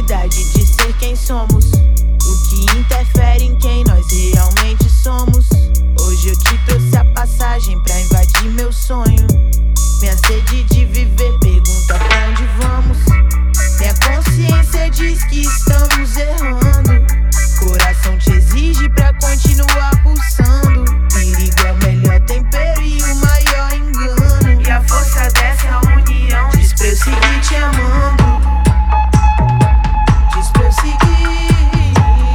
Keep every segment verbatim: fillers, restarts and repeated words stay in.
necessidade de ser quem somos, o que interfere em quem nós realmente somos. Hoje eu te trouxe a passagem pra invadir meu sonho. Minha sede de viver pergunta pra onde vamos. Minha consciência diz que estamos errando. Coração te exige pra continuar pulsando. Perigo é o melhor tempero e o maior engano. E a força dessa é a união. Diz pra eu seguir te amando. Diz pra eu seguir.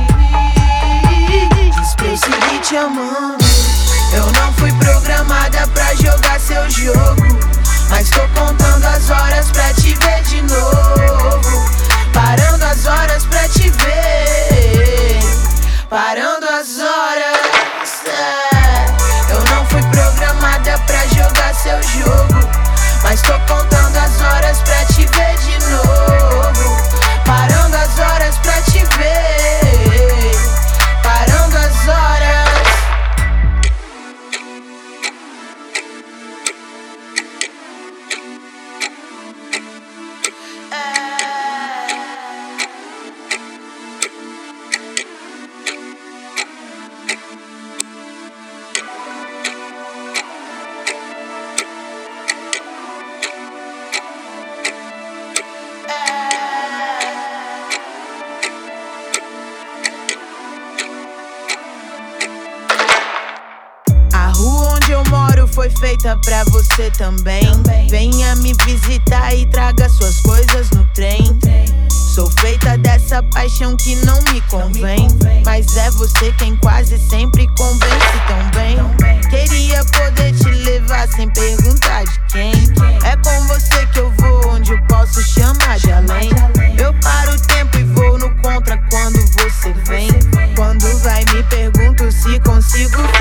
Diz pra eu seguir te amando. Eu não fui programada pra jogar seu jogo, mas tô contando as horas pra te ver de novo. Parando as horas pra te ver. Parando as horas. É. Eu não fui programada pra jogar seu jogo, mas tô contando as horas pra te ver de novo. Parando as horas pra te ver. Parando as horas. Foi feita pra você também. Venha me visitar e traga suas coisas no trem. Sou feita dessa paixão que não me convém, mas é você quem quase sempre convence tão bem. Queria poder te levar sem perguntar de quem. É com você que eu vou onde eu posso chamar de além. Eu paro o tempo e vou no contra quando você vem. Quando vai me pergunto se consigo